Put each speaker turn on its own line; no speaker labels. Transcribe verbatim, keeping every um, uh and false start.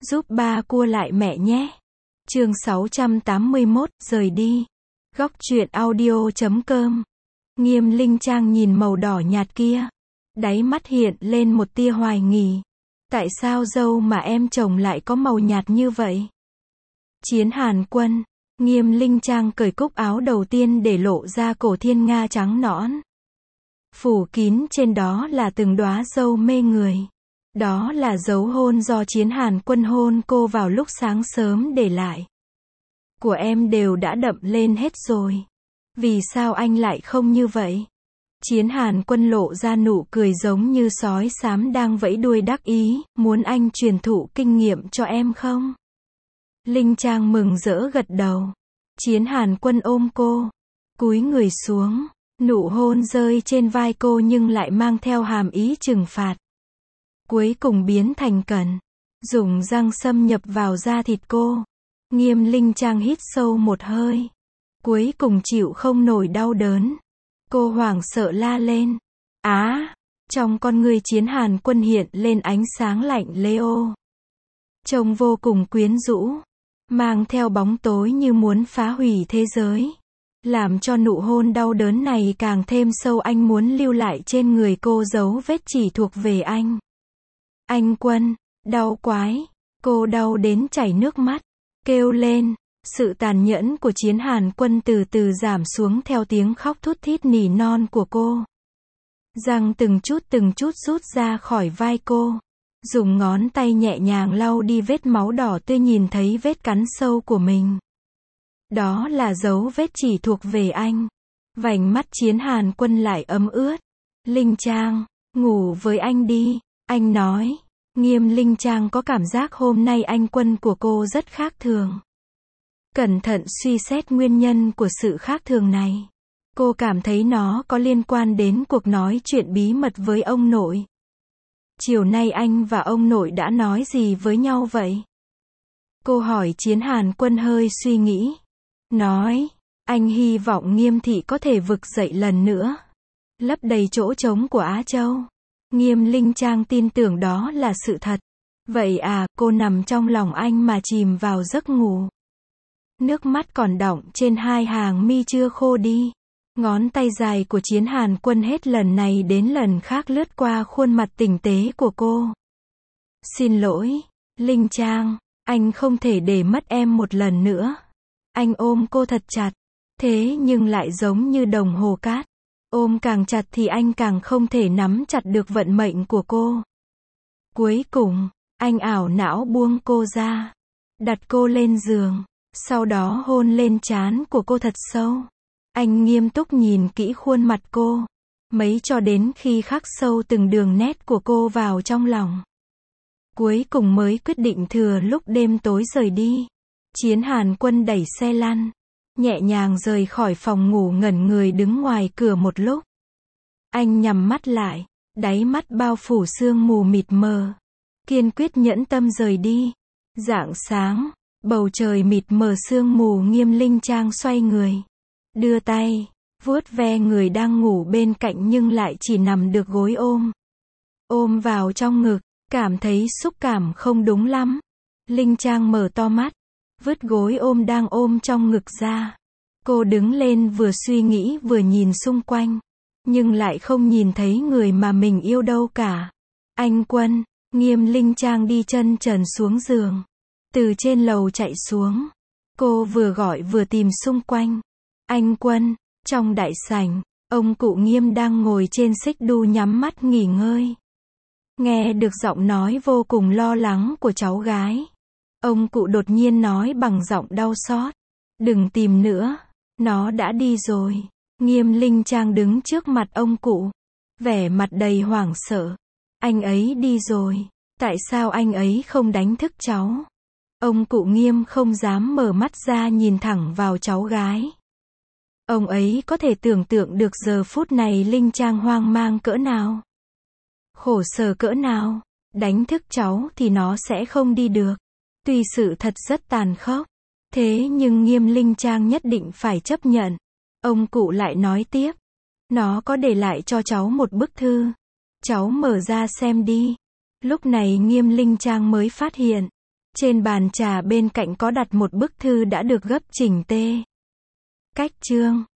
Giúp ba cua lại mẹ nhé. Chương sáu trăm tám mươi mốt, rời đi. Góc truyện audio chấm com. Nghiêm Linh Trang nhìn màu đỏ nhạt kia. Đáy mắt hiện lên một tia hoài nghi. Tại sao dâu mà em trồng lại có màu nhạt như vậy? Chiến Hàn Quân. Nghiêm Linh Trang cởi cúc áo đầu tiên để lộ ra cổ thiên nga trắng nõn. Phủ kín trên đó là từng đóa dâu mê người. Đó là dấu hôn do Chiến Hàn Quân hôn cô vào lúc sáng sớm để lại. Của em đều đã đậm lên hết rồi. Vì sao anh lại không như vậy? Chiến Hàn Quân lộ ra nụ cười giống như sói xám đang vẫy đuôi đắc ý, muốn anh truyền thụ kinh nghiệm cho em không? Linh Trang mừng rỡ gật đầu. Chiến Hàn Quân ôm cô, cúi người xuống, nụ hôn rơi trên vai cô nhưng lại mang theo hàm ý trừng phạt. Cuối cùng biến thành cẩn, dùng răng xâm nhập vào da thịt cô. Nghiêm Linh Trang hít sâu một hơi. Cuối cùng chịu không nổi đau đớn. Cô hoảng sợ la lên. Á! Trong con người Chiến Hàn Quân hiện lên ánh sáng lạnh lẽo. Trông vô cùng quyến rũ. Mang theo bóng tối như muốn phá hủy thế giới. Làm cho nụ hôn đau đớn này càng thêm sâu, anh muốn lưu lại trên người cô dấu vết chỉ thuộc về anh. Anh Quân, đau quái. Cô đau đến chảy nước mắt. Kêu lên. Sự tàn nhẫn của Chiến Hàn Quân từ từ giảm xuống theo tiếng khóc thút thít nỉ non của cô. Răng từng chút từng chút rút ra khỏi vai cô. Dùng ngón tay nhẹ nhàng lau đi vết máu đỏ tươi, nhìn thấy vết cắn sâu của mình. Đó là dấu vết chỉ thuộc về anh. Vành mắt Chiến Hàn Quân lại ấm ướt. Linh Trang, ngủ với anh đi, anh nói. Nghiêm Linh Trang có cảm giác hôm nay anh Quân của cô rất khác thường. Cẩn thận suy xét nguyên nhân của sự khác thường này. Cô cảm thấy nó có liên quan đến cuộc nói chuyện bí mật với ông nội. Chiều nay anh và ông nội đã nói gì với nhau vậy? Cô hỏi. Chiến Hàn Quân hơi suy nghĩ. Nói, anh hy vọng Nghiêm thị có thể vực dậy lần nữa. Lấp đầy chỗ trống của Á Châu. Nghiêm Linh Trang tin tưởng đó là sự thật. Vậy à, cô nằm trong lòng anh mà chìm vào giấc ngủ. Nước mắt còn đọng trên hai hàng mi chưa khô đi. Ngón tay dài của Chiến Hàn Quân hết lần này đến lần khác lướt qua khuôn mặt tinh tế của cô. Xin lỗi, Linh Trang, anh không thể để mất em một lần nữa. Anh ôm cô thật chặt, thế nhưng lại giống như đồng hồ cát. Ôm càng chặt thì anh càng không thể nắm chặt được vận mệnh của cô. Cuối cùng, anh ảo não buông cô ra, đặt cô lên giường, sau đó hôn lên trán của cô thật sâu. Anh nghiêm túc nhìn kỹ khuôn mặt cô, mấy cho đến khi khắc sâu từng đường nét của cô vào trong lòng. Cuối cùng mới quyết định thừa lúc đêm tối rời đi. Chiến Hàn Quân đẩy xe lăn, nhẹ nhàng rời khỏi phòng ngủ, ngẩn người đứng ngoài cửa một lúc. Anh nhắm mắt lại, đáy mắt bao phủ sương mù mịt mờ. Kiên quyết nhẫn tâm rời đi. Rạng sáng, bầu trời mịt mờ sương mù. Nghiêm Linh Trang xoay người, đưa tay, vuốt ve người đang ngủ bên cạnh nhưng lại chỉ nằm được gối ôm. Ôm vào trong ngực, cảm thấy xúc cảm không đúng lắm. Linh Trang mở to mắt, vứt gối ôm đang ôm trong ngực ra. Cô đứng lên vừa suy nghĩ vừa nhìn xung quanh. Nhưng lại không nhìn thấy người mà mình yêu đâu cả. Anh Quân. Nghiêm Linh Trang đi chân trần xuống giường. Từ trên lầu chạy xuống. Cô vừa gọi vừa tìm xung quanh. Anh Quân. Trong đại sảnh, ông cụ Nghiêm đang ngồi trên xích đu nhắm mắt nghỉ ngơi. Nghe được giọng nói vô cùng lo lắng của cháu gái. Ông cụ đột nhiên nói bằng giọng đau xót. Đừng tìm nữa. Nó đã đi rồi. Nghiêm Linh Trang đứng trước mặt ông cụ. Vẻ mặt đầy hoảng sợ. Anh ấy đi rồi. Tại sao anh ấy không đánh thức cháu? Ông cụ Nghiêm không dám mở mắt ra nhìn thẳng vào cháu gái. Ông ấy có thể tưởng tượng được giờ phút này Linh Trang hoang mang cỡ nào. Khổ sở cỡ nào. Đánh thức cháu thì nó sẽ không đi được. Tuy sự thật rất tàn khốc. Thế nhưng Nghiêm Linh Trang nhất định phải chấp nhận. Ông cụ lại nói tiếp. Nó có để lại cho cháu một bức thư. Cháu mở ra xem đi. Lúc này Nghiêm Linh Trang mới phát hiện. Trên bàn trà bên cạnh có đặt một bức thư đã được gấp chỉnh tê. Cách chương